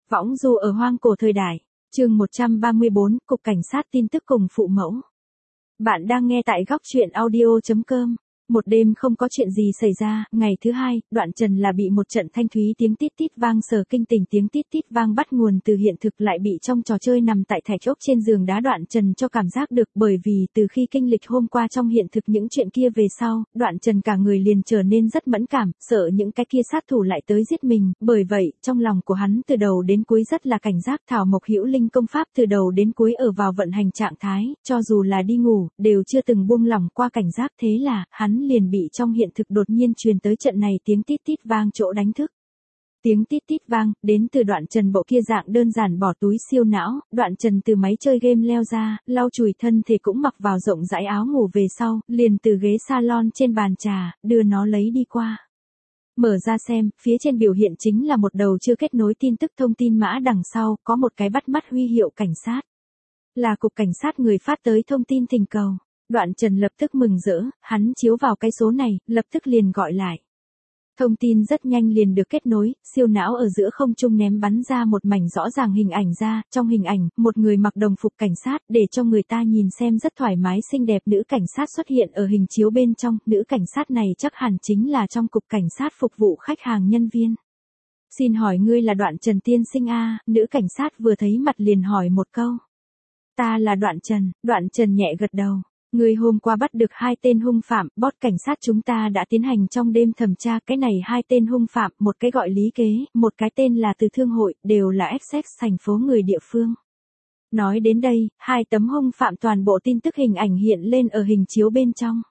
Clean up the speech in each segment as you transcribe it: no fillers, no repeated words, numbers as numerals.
Võng du ở hoang cổ thời đại. Chương 134, Cục Cảnh sát tin tức cùng phụ mẫu. Bạn đang nghe tại góc truyện audio.com. Một đêm không có chuyện gì xảy ra, ngày thứ hai, Đoạn Trần là bị một trận thanh thúy tiếng tít tít vang sờ kinh tỉnh. Tiếng tít tít vang bắt nguồn từ hiện thực, lại bị trong trò chơi nằm tại thạch ốc trên giường đá Đoạn Trần cho cảm giác được, bởi vì từ khi kinh lịch hôm qua trong hiện thực những chuyện kia về sau, Đoạn Trần cả người liền trở nên rất mẫn cảm, sợ những cái kia sát thủ lại tới giết mình, bởi vậy, trong lòng của hắn từ đầu đến cuối rất là cảnh giác. Thảo Mộc Hữu Linh công pháp từ đầu đến cuối ở vào vận hành trạng thái, cho dù là đi ngủ, đều chưa từng buông lỏng qua cảnh giác, thế là, hắn liền bị trong hiện thực đột nhiên truyền tới trận này tiếng tít tít vang chỗ đánh thức. Tiếng tít tít vang, đến từ Đoạn Trần bộ kia dạng đơn giản bỏ túi siêu não, Đoạn Trần từ máy chơi game leo ra, lau chùi thân thể cũng mặc vào rộng rãi áo ngủ về sau, liền từ ghế salon trên bàn trà, đưa nó lấy đi qua. Mở ra xem, phía trên biểu hiện chính là một đầu chưa kết nối tin tức thông tin mã, đằng sau, có một cái bắt mắt huy hiệu cảnh sát. Là cục cảnh sát người phát tới thông tin thỉnh cầu. Đoạn Trần lập tức mừng rỡ, hắn chiếu vào cái số này, lập tức liền gọi lại. Thông tin rất nhanh liền được kết nối, siêu não ở giữa không trung ném bắn ra một mảnh rõ ràng hình ảnh ra, trong hình ảnh, một người mặc đồng phục cảnh sát, để cho người ta nhìn xem rất thoải mái xinh đẹp nữ cảnh sát xuất hiện ở hình chiếu bên trong, nữ cảnh sát này chắc hẳn chính là trong cục cảnh sát phục vụ khách hàng nhân viên. Xin hỏi ngươi là Đoạn Trần tiên sinh a? Nữ cảnh sát vừa thấy mặt liền hỏi một câu. Ta là Đoạn Trần nhẹ gật đầu. Người hôm qua bắt được 2 tên hung phạm, boss cảnh sát chúng ta đã tiến hành trong đêm thẩm tra cái này 2 tên hung phạm, một cái gọi Lý Kế, một cái tên là Từ Thương Hội, đều là Essex thành phố người địa phương. Nói đến đây, 2 tấm hung phạm toàn bộ tin tức hình ảnh hiện lên ở hình chiếu bên trong.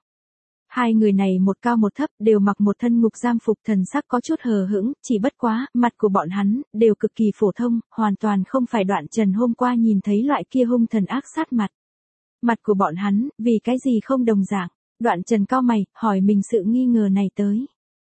2 người này một cao một thấp, đều mặc một thân ngục giam phục, thần sắc có chút hờ hững, chỉ bất quá, mặt của bọn hắn, đều cực kỳ phổ thông, hoàn toàn không phải Đoạn Trần hôm qua nhìn thấy loại kia hung thần ác sát mặt. Mặt của bọn hắn, vì cái gì không đồng dạng? Đoạn Trần cau mày, hỏi mình sự nghi ngờ này tới.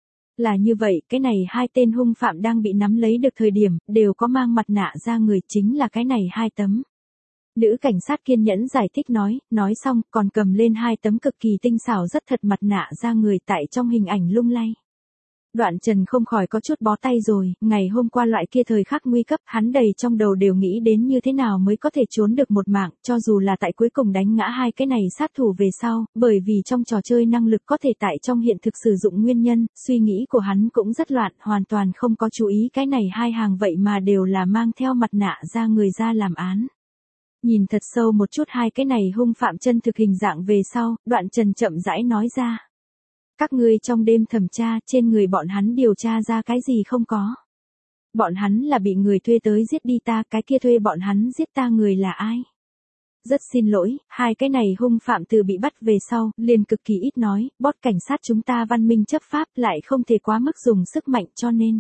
Là như vậy, cái này 2 tên hung phạm đang bị nắm lấy được thời điểm, đều có mang mặt nạ ra người, chính là cái này 2 tấm. Nữ cảnh sát kiên nhẫn giải thích nói xong, còn cầm lên 2 tấm cực kỳ tinh xảo rất thật mặt nạ ra người tại trong hình ảnh lung lay. Đoạn Trần không khỏi có chút bó tay rồi, ngày hôm qua loại kia thời khắc nguy cấp, hắn đầy trong đầu đều nghĩ đến như thế nào mới có thể trốn được một mạng, cho dù là tại cuối cùng đánh ngã 2 cái này sát thủ về sau, bởi vì trong trò chơi năng lực có thể tại trong hiện thực sử dụng nguyên nhân, suy nghĩ của hắn cũng rất loạn, hoàn toàn không có chú ý cái này 2 hàng vậy mà đều là mang theo mặt nạ ra người ra làm án. Nhìn thật sâu một chút 2 cái này hung phạm chân thực hình dạng về sau, Đoạn Trần chậm rãi nói ra. Các ngươi trong đêm thẩm tra, trên người bọn hắn điều tra ra cái gì không có? Bọn hắn là bị người thuê tới giết đi ta, cái kia thuê bọn hắn giết ta người là ai? Rất xin lỗi, 2 cái này hung phạm từ bị bắt về sau, liền cực kỳ ít nói, boss cảnh sát chúng ta văn minh chấp pháp lại không thể quá mức dùng sức mạnh cho nên.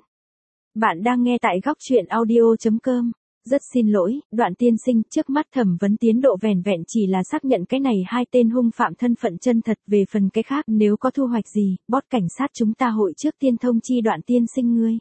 Bạn đang nghe tại góc truyện audio.com. Rất xin lỗi, Đoạn tiên sinh, trước mắt thẩm vấn tiến độ vẻn vẹn chỉ là xác nhận cái này 2 tên hung phạm thân phận chân thật, về phần cái khác nếu có thu hoạch gì, boss cảnh sát chúng ta hội trước tiên thông chi Đoạn tiên sinh ngươi.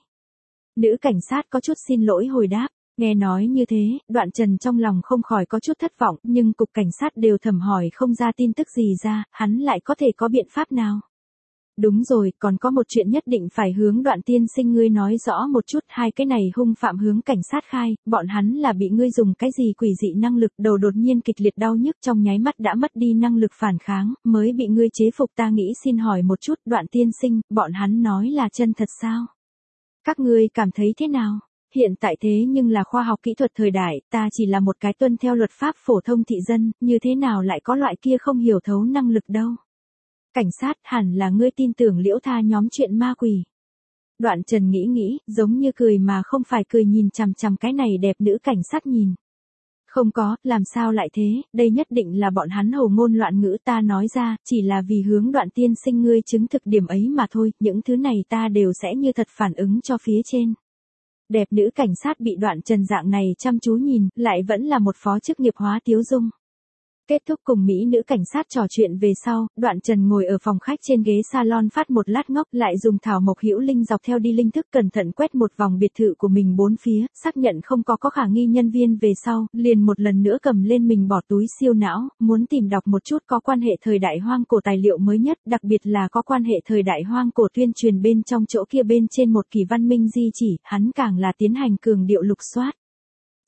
Nữ cảnh sát có chút xin lỗi hồi đáp, nghe nói như thế, Đoạn Trần trong lòng không khỏi có chút thất vọng, nhưng cục cảnh sát đều thẩm hỏi không ra tin tức gì ra, hắn lại có thể có biện pháp nào? Đúng rồi, còn có một chuyện nhất định phải hướng Đoạn tiên sinh ngươi nói rõ một chút, 2 cái này hung phạm hướng cảnh sát khai, bọn hắn là bị ngươi dùng cái gì quỷ dị năng lực, đầu đột nhiên kịch liệt đau nhức trong nháy mắt đã mất đi năng lực phản kháng, mới bị ngươi chế phục. Ta nghĩ xin hỏi một chút, Đoạn tiên sinh, bọn hắn nói là chân thật sao? Các ngươi cảm thấy thế nào? Hiện tại thế nhưng là khoa học kỹ thuật thời đại, ta chỉ là một cái tuân theo luật pháp phổ thông thị dân, như thế nào lại có loại kia không hiểu thấu năng lực đâu? Cảnh sát, hẳn là ngươi tin tưởng Liễu Tha nhóm chuyện ma quỷ. Đoạn Trần nghĩ, giống như cười mà không phải cười, nhìn chằm chằm cái này đẹp nữ cảnh sát nhìn. Không có, làm sao lại thế, đây nhất định là bọn hắn hồ ngôn loạn ngữ, ta nói ra, chỉ là vì hướng Đoạn tiên sinh ngươi chứng thực điểm ấy mà thôi, những thứ này ta đều sẽ như thật phản ứng cho phía trên. Đẹp nữ cảnh sát bị Đoạn Trần dạng này chăm chú nhìn, lại vẫn là một phó chức nghiệp hóa tiếu dung. Kết thúc cùng mỹ nữ cảnh sát trò chuyện về sau, Đoạn Trần ngồi ở phòng khách trên ghế salon phát một lát ngốc, lại dùng Thảo Mộc Hữu Linh dọc theo đi linh thức cẩn thận quét một vòng biệt thự của mình bốn phía, xác nhận không có khả nghi nhân viên về sau, liền một lần nữa cầm lên mình bỏ túi siêu não, muốn tìm đọc một chút có quan hệ thời đại hoang cổ tài liệu mới nhất, đặc biệt là có quan hệ thời đại hoang cổ tuyên truyền bên trong chỗ kia bên trên một kỳ văn minh di chỉ, hắn càng là tiến hành cường điệu lục soát.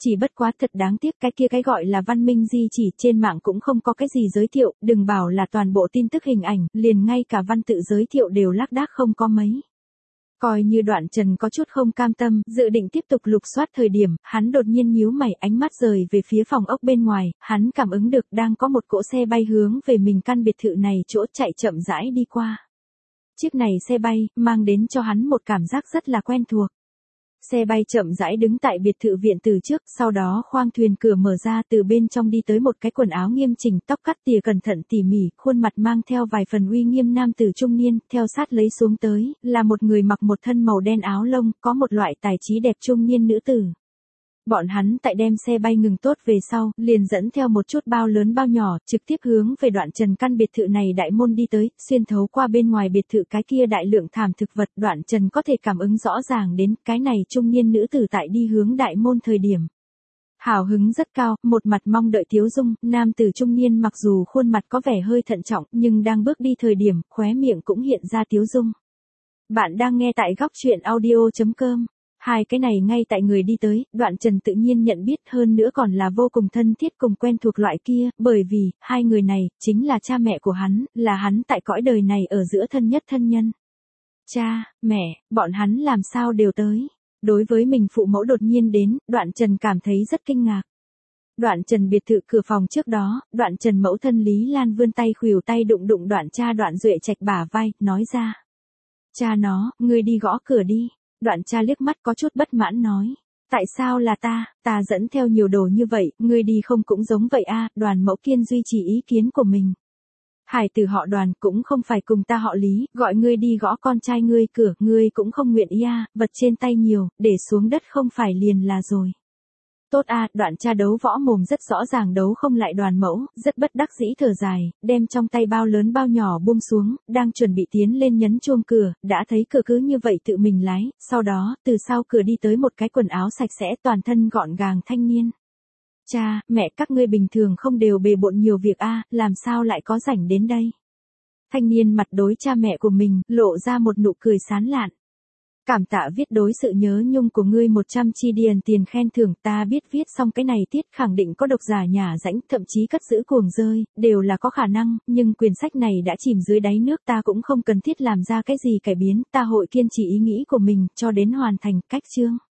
Chỉ bất quá thật đáng tiếc cái gọi là văn minh di chỉ trên mạng cũng không có cái gì giới thiệu, đừng bảo là toàn bộ tin tức hình ảnh, liền ngay cả văn tự giới thiệu đều lác đác không có mấy. Coi như Đoạn Trần có chút không cam tâm, dự định tiếp tục lục soát thời điểm, hắn đột nhiên nhíu mày, ánh mắt rời về phía phòng ốc bên ngoài, hắn cảm ứng được đang có một cỗ xe bay hướng về mình căn biệt thự này chỗ chạy chậm rãi đi qua. Chiếc này xe bay, mang đến cho hắn một cảm giác rất là quen thuộc. Xe bay chậm rãi đứng tại biệt thự viện từ trước, sau đó khoang thuyền cửa mở ra, từ bên trong đi tới một cái quần áo nghiêm chỉnh, tóc cắt tỉa cẩn thận tỉ mỉ, khuôn mặt mang theo vài phần uy nghiêm nam tử trung niên, theo sát lấy xuống tới, là một người mặc một thân màu đen áo lông, có một loại tài trí đẹp trung niên nữ tử. Bọn hắn tại đem xe bay ngừng tốt về sau, liền dẫn theo một chút bao lớn bao nhỏ, trực tiếp hướng về Đoạn Trần căn biệt thự này đại môn đi tới, xuyên thấu qua bên ngoài biệt thự cái kia đại lượng thảm thực vật, Đoạn Trần có thể cảm ứng rõ ràng đến cái này trung niên nữ tử tại đi hướng đại môn thời điểm. Hào hứng rất cao, một mặt mong đợi tiếu dung, nam tử trung niên mặc dù khuôn mặt có vẻ hơi thận trọng, nhưng đang bước đi thời điểm, khóe miệng cũng hiện ra tiếu dung. Bạn đang nghe tại góc truyện audio.com. Hai cái này ngay tại người đi tới, Đoạn Trần tự nhiên nhận biết, hơn nữa còn là vô cùng thân thiết cùng quen thuộc loại kia, bởi vì, hai người này, chính là cha mẹ của hắn, là hắn tại cõi đời này ở giữa thân nhất thân nhân. Cha, mẹ, bọn hắn làm sao đều tới. Đối với mình phụ mẫu đột nhiên đến, Đoạn Trần cảm thấy rất kinh ngạc. Đoạn Trần biệt thự cửa phòng trước đó, Đoạn Trần mẫu thân Lý Lan vươn tay khuỷu tay đụng đụng Đoạn cha Đoạn Duệ Trạch bả vai, nói ra. Cha nó, ngươi đi gõ cửa đi. Đoạn cha liếc mắt có chút bất mãn nói. Tại sao là ta dẫn theo nhiều đồ như vậy, ngươi đi không cũng giống vậy a? Đoàn mẫu kiên duy trì ý kiến của mình. Hải tử họ Đoàn cũng không phải cùng ta họ Lý, gọi ngươi đi gõ con trai ngươi cửa, ngươi cũng không nguyện ý a, vật trên tay nhiều, để xuống đất không phải liền là rồi. Tốt a, Đoạn cha đấu võ mồm rất rõ ràng đấu không lại Đoàn mẫu, rất bất đắc dĩ thở dài, đem trong tay bao lớn bao nhỏ buông xuống, đang chuẩn bị tiến lên nhấn chuông cửa, đã thấy cửa cứ như vậy tự mình lái, sau đó, từ sau cửa đi tới một cái quần áo sạch sẽ toàn thân gọn gàng thanh niên. Cha, mẹ các ngươi bình thường không đều bề bộn nhiều việc a, làm sao lại có rảnh đến đây? Thanh niên mặt đối cha mẹ của mình, lộ ra một nụ cười sán lạn. Cảm tạ viết đối sự nhớ nhung của ngươi 100 chi điền tiền khen thưởng, ta biết viết xong cái này tiết khẳng định có độc giả nhả rãnh, thậm chí cất giữ cuồng rơi, đều là có khả năng, nhưng quyển sách này đã chìm dưới đáy nước, ta cũng không cần thiết làm ra cái gì cải biến, ta hội kiên trì ý nghĩ của mình, cho đến hoàn thành. Cách chương.